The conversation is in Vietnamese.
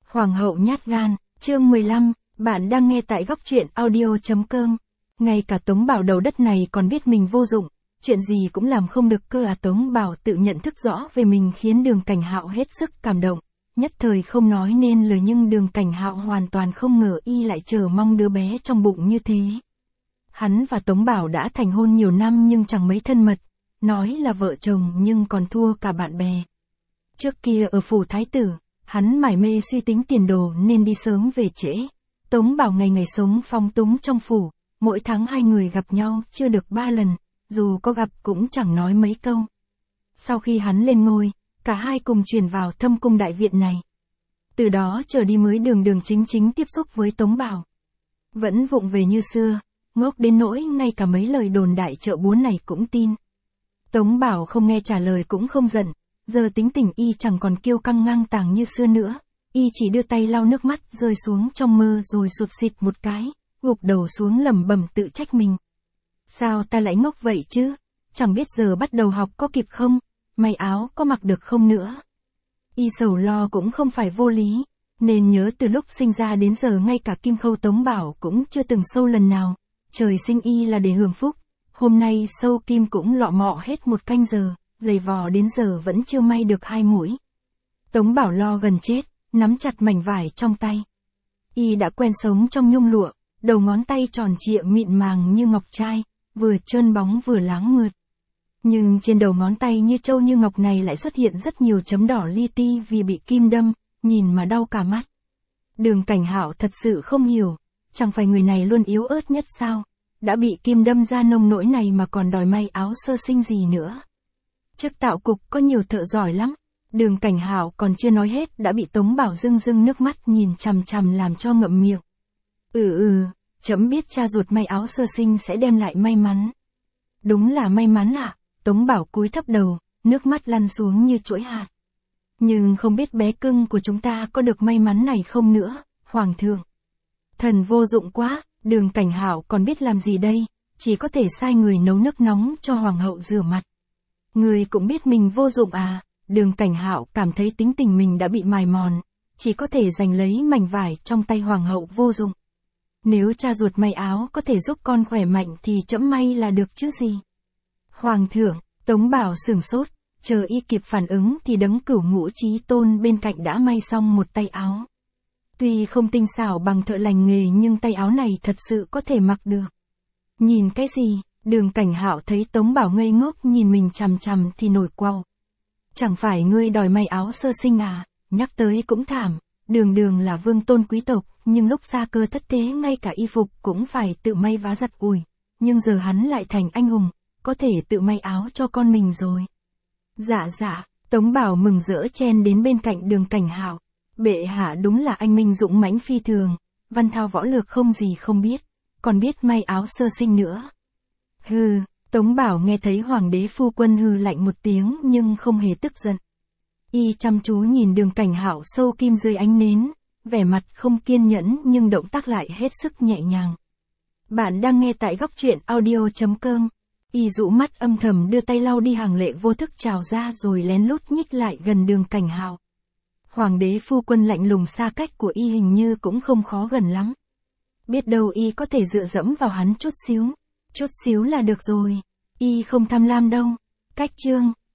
Hoàng hậu nhát gan, chương 15, bạn đang nghe tại góc truyện audio.com. Ngay cả Tống Bảo đầu đất này còn biết mình vô dụng, chuyện gì cũng làm không được cơ à. Tống Bảo tự nhận thức rõ về mình khiến Đường Cảnh Hạo hết sức cảm động, nhất thời không nói nên lời, nhưng Đường Cảnh Hạo hoàn toàn không ngờ y lại chờ mong đứa bé trong bụng như thế. Hắn và Tống Bảo đã thành hôn nhiều năm nhưng chẳng mấy thân mật, nói là vợ chồng nhưng còn thua cả bạn bè. Trước kia ở phủ thái tử, hắn mải mê suy tính tiền đồ nên đi sớm về trễ. Tống Bảo ngày ngày sống phong túng trong phủ, mỗi tháng hai người gặp nhau chưa được 3 lần, dù có gặp cũng chẳng nói mấy câu. Sau khi hắn lên ngôi, cả hai cùng chuyển vào thâm cung đại viện này. Từ đó trở đi mới Đường chính tiếp xúc với Tống Bảo. Vẫn vụng về như xưa, ngốc đến nỗi ngay cả mấy lời đồn đại chợ búa này cũng tin. Tống Bảo không nghe trả lời cũng không giận, giờ tính tình y chẳng còn kiêu căng ngang tàng như xưa nữa, y chỉ đưa tay lau nước mắt rơi xuống trong mơ rồi sụt sịt một cái, gục đầu xuống lẩm bẩm tự trách mình. Sao ta lại ngốc vậy chứ, chẳng biết giờ bắt đầu học có kịp không, may áo có mặc được không nữa. Y sầu lo cũng không phải vô lý, nên nhớ từ lúc sinh ra đến giờ ngay cả kim khâu Tống Bảo cũng chưa từng sâu lần nào, trời sinh y là để hưởng phúc, hôm nay sâu kim cũng lọ mọ hết một canh giờ. Giày vò đến giờ vẫn chưa may được 2 mũi. Tống Bảo lo gần chết, nắm chặt mảnh vải trong tay. Y đã quen sống trong nhung lụa, đầu ngón tay tròn trịa mịn màng như ngọc trai, vừa trơn bóng vừa láng mượt. Nhưng trên đầu ngón tay như trâu như ngọc này lại xuất hiện rất nhiều chấm đỏ li ti vì bị kim đâm, nhìn mà đau cả mắt. Đường Cảnh Hạo thật sự không hiểu, chẳng phải người này luôn yếu ớt nhất sao, đã bị kim đâm ra nông nỗi này mà còn đòi may áo sơ sinh gì nữa. Chức tạo cục có nhiều thợ giỏi lắm. Đường Cảnh Hạo còn chưa nói hết đã bị Tống Bảo rưng nước mắt nhìn chằm chằm làm cho ngậm miệng. Trẫm biết cha ruột may áo sơ sinh sẽ đem lại may mắn. Đúng là may mắn ạ. Tống Bảo cúi thấp đầu, nước mắt lăn xuống như chuỗi hạt. Nhưng không biết bé cưng của chúng ta có được may mắn này không nữa, Hoàng thượng. Thần vô dụng quá, Đường Cảnh Hạo còn biết làm gì đây, chỉ có thể sai người nấu nước nóng cho Hoàng hậu rửa mặt. Người cũng biết mình vô dụng à. Đường Cảnh Hạo cảm thấy tính tình mình đã bị mài mòn, chỉ có thể giành lấy mảnh vải trong tay Hoàng hậu vô dụng. Nếu cha ruột may áo có thể giúp con khỏe mạnh thì trẫm may là được chứ gì. Hoàng thượng, Tống Bảo sửng sốt, chờ y kịp phản ứng thì Đấng Cửu Ngũ Chí Tôn bên cạnh đã may xong một tay áo. Tuy không tinh xảo bằng thợ lành nghề nhưng tay áo này thật sự có thể mặc được. Nhìn cái gì? Đường Cảnh Hạo thấy Tống Bảo ngây ngốc nhìn mình chằm chằm thì nổi quau. Chẳng phải ngươi đòi may áo sơ sinh à, nhắc tới cũng thảm, đường là vương tôn quý tộc, nhưng lúc xa cơ thất thế ngay cả y phục cũng phải tự may vá giặt ủi, nhưng giờ hắn lại thành anh hùng, có thể tự may áo cho con mình rồi. Dạ, Tống Bảo mừng rỡ chen đến bên cạnh Đường Cảnh Hạo. Bệ hạ đúng là anh minh dũng mãnh phi thường, văn thao võ lược không gì không biết, còn biết may áo sơ sinh nữa. Tống Bảo nghe thấy Hoàng đế phu quân hừ lạnh một tiếng nhưng không hề tức giận. Y chăm chú nhìn Đường Cảnh Hạo sâu kim dưới ánh nến, vẻ mặt không kiên nhẫn nhưng động tác lại hết sức nhẹ nhàng. Bạn đang nghe tại góc truyện audio.com. Y dụ mắt âm thầm đưa tay lau đi hàng lệ vô thức trào ra rồi lén lút nhích lại gần Đường Cảnh Hạo. Hoàng đế phu quân lạnh lùng xa cách của y hình như cũng không khó gần lắm. Biết đâu y có thể dựa dẫm vào hắn chút xíu là được rồi, y không tham lam đâu. Cách chương